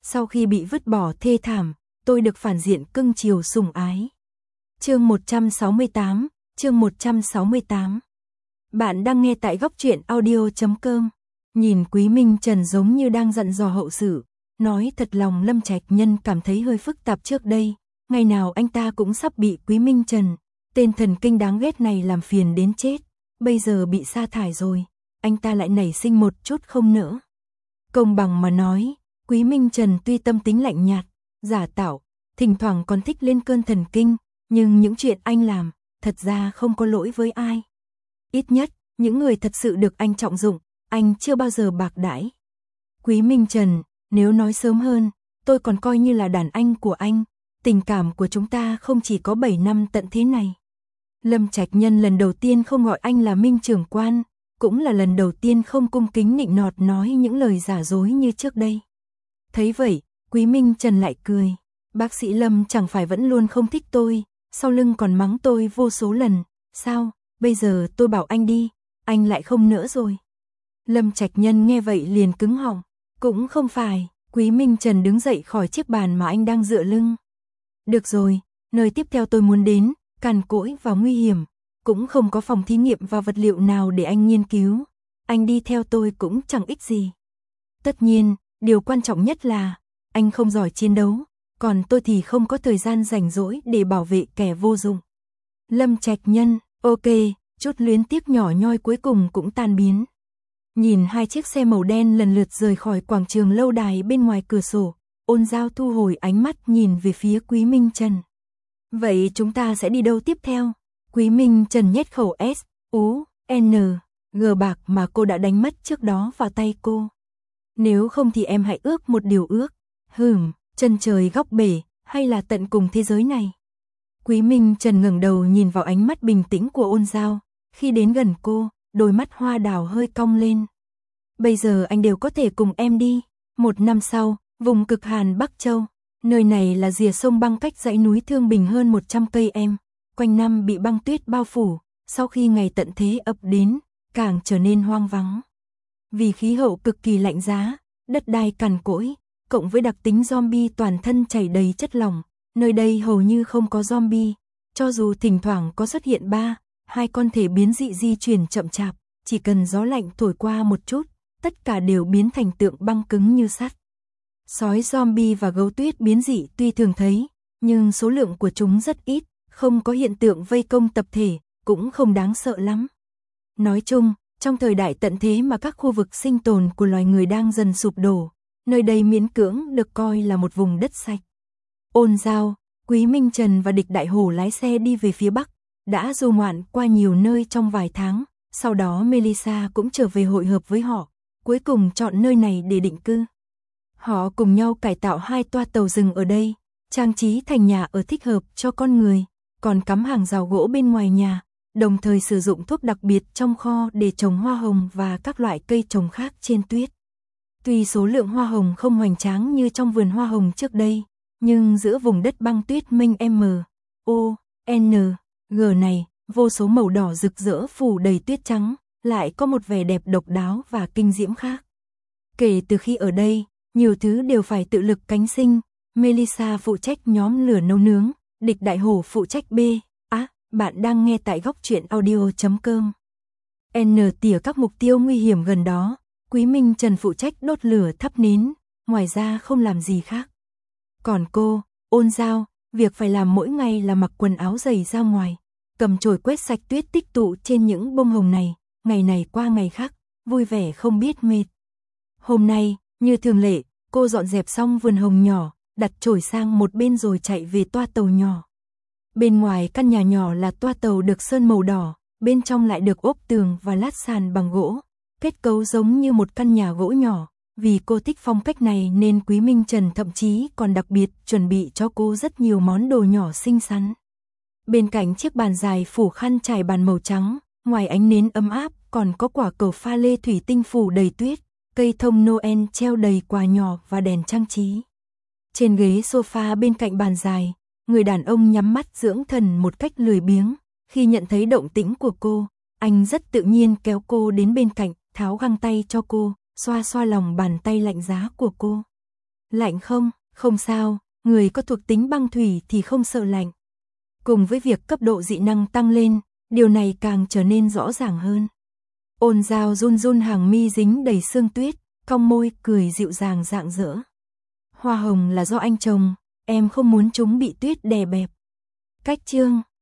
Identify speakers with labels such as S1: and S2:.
S1: Sau khi bị vứt bỏ thê thảm, tôi được phản diện cưng chiều sủng ái. Chương 168, chương 168. Bạn đang nghe tại góc truyện audio.com. Nhìn Quý Minh Trần giống như đang dặn dò hậu sự, nói thật lòng Lâm Trạch Nhân cảm thấy hơi phức tạp trước đây, ngày nào anh ta cũng sắp bị Quý Minh Trần, tên thần kinh đáng ghét này làm phiền đến chết, bây giờ bị sa thải rồi, anh ta lại nảy sinh một chút không nỡ. Công bằng mà nói, Quý Minh Trần tuy tâm tính lạnh nhạt, giả tạo, thỉnh thoảng còn thích lên cơn thần kinh, nhưng những chuyện anh làm, thật ra không có lỗi với ai. Ít nhất, những người thật sự được anh trọng dụng, anh chưa bao giờ bạc đãi. Quý Minh Trần, nếu nói sớm hơn, tôi còn coi như là đàn anh của anh, tình cảm của chúng ta không chỉ có 7 năm tận thế này. Lâm Trạch Nhân lần đầu tiên không gọi anh là Minh trưởng quan, cũng là lần đầu tiên không cung kính nịnh nọt nói những lời giả dối như trước đây. Thấy vậy, Quý Minh Trần lại cười, bác sĩ Lâm chẳng phải vẫn luôn không thích tôi, sau lưng còn mắng tôi vô số lần, sao, bây giờ tôi bảo anh đi, anh lại không nỡ rồi. Lâm Trạch Nhân nghe vậy liền cứng họng, cũng không phải, Quý Minh Trần đứng dậy khỏi chiếc bàn mà anh đang dựa lưng. Được rồi, nơi tiếp theo tôi muốn đến, cằn cỗi và nguy hiểm, cũng không có phòng thí nghiệm và vật liệu nào để anh nghiên cứu, anh đi theo tôi cũng chẳng ích gì. Tất nhiên, điều quan trọng nhất là, anh không giỏi chiến đấu, còn tôi thì không có thời gian rảnh rỗi để bảo vệ kẻ vô dụng. Lâm Trạch Nhân, ok, chút luyến tiếc nhỏ nhoi cuối cùng cũng tan biến. Nhìn hai chiếc xe màu đen lần lượt rời khỏi quảng trường lâu đài bên ngoài cửa sổ, Ôn Giao thu hồi ánh mắt nhìn về phía Quý Minh Trần. Vậy chúng ta sẽ đi đâu tiếp theo? Quý Minh Trần nhét khẩu S, U, N, G bạc mà cô đã đánh mất trước đó vào tay cô. Nếu không thì em hãy ước một điều ước. Chân trời góc bể, hay là tận cùng thế giới này? Quý Minh Trần ngẩng đầu nhìn vào ánh mắt bình tĩnh của Ôn Giao, khi đến gần cô, đôi mắt hoa đào hơi cong lên. Bây giờ anh đều có thể cùng em đi. 1 năm sau, vùng cực hàn Bắc Châu, nơi này là rìa sông băng cách dãy núi Thương Bình hơn 100 cây em, quanh năm bị băng tuyết bao phủ, sau khi ngày tận thế ập đến, càng trở nên hoang vắng. Vì khí hậu cực kỳ lạnh giá, đất đai cằn cỗi, cộng với đặc tính zombie toàn thân chảy đầy chất lỏng, nơi đây hầu như không có zombie, cho dù thỉnh thoảng có xuất hiện 2 con thể biến dị di chuyển chậm chạp, chỉ cần gió lạnh thổi qua một chút, tất cả đều biến thành tượng băng cứng như sắt. Sói zombie và gấu tuyết biến dị tuy thường thấy, nhưng số lượng của chúng rất ít, không có hiện tượng vây công tập thể, cũng không đáng sợ lắm. Nói chung, trong thời đại tận thế mà các khu vực sinh tồn của loài người đang dần sụp đổ, nơi đây miễn cưỡng được coi là một vùng đất sạch. Ôn Giao, Quý Minh Trần và Địch Đại Hổ lái xe đi về phía Bắc, đã du ngoạn qua nhiều nơi trong vài tháng, sau đó Melissa cũng trở về hội hợp với họ, cuối cùng chọn nơi này để định cư. Họ cùng nhau cải tạo 2 toa tàu rừng ở đây, trang trí thành nhà ở thích hợp cho con người, còn cắm hàng rào gỗ bên ngoài nhà, đồng thời sử dụng thuốc đặc biệt trong kho để trồng hoa hồng và các loại cây trồng khác trên tuyết. Tuy số lượng hoa hồng không hoành tráng như trong vườn hoa hồng trước đây, nhưng giữa vùng đất băng tuyết mênh G này, vô số màu đỏ rực rỡ phủ đầy tuyết trắng, lại có một vẻ đẹp độc đáo và kinh diễm khác. Kể từ khi ở đây, nhiều thứ đều phải tự lực cánh sinh, Melissa phụ trách nhóm lửa nấu nướng, Địch Đại Hổ phụ trách bạn đang nghe tại góc truyện audio.com. Tỉa các mục tiêu nguy hiểm gần đó, Quý Minh Trần phụ trách đốt lửa thắp nến, ngoài ra không làm gì khác. Còn cô, Ôn Giao, việc phải làm mỗi ngày là mặc quần áo dày ra ngoài, cầm chổi quét sạch tuyết tích tụ trên những bông hồng ngày này qua ngày khác, vui vẻ không biết mệt. Hôm nay, như thường lệ, cô dọn dẹp xong vườn hồng nhỏ, đặt chổi sang một bên rồi chạy về toa tàu nhỏ. Bên ngoài căn nhà nhỏ là toa tàu được sơn màu đỏ, bên trong lại được ốp tường và lát sàn bằng gỗ, kết cấu giống như một căn nhà gỗ nhỏ. Vì cô thích phong cách này nên Quý Minh Trần thậm chí còn đặc biệt chuẩn bị cho cô rất nhiều món đồ nhỏ xinh xắn. Bên cạnh chiếc bàn dài phủ khăn trải bàn màu trắng, ngoài ánh nến ấm áp còn có quả cầu pha lê thủy tinh phủ đầy tuyết, cây thông Noel treo đầy quà nhỏ và đèn trang trí. Trên ghế sofa bên cạnh bàn dài, người đàn ông nhắm mắt dưỡng thần một cách lười biếng. Khi nhận thấy động tĩnh của cô, anh rất tự nhiên kéo cô đến bên cạnh, tháo găng tay cho cô, xoa xoa lòng bàn tay lạnh giá của cô. Lạnh không? Không sao, người có thuộc tính băng thủy thì không sợ lạnh. Cùng với việc cấp độ dị năng tăng lên, điều này càng trở nên rõ ràng hơn. Ôn Giao run run hàng mi dính đầy sương tuyết, cong môi cười dịu dàng rạng rỡ. Hoa hồng là do anh trồng, em không muốn chúng bị tuyết đè bẹp. Cách chương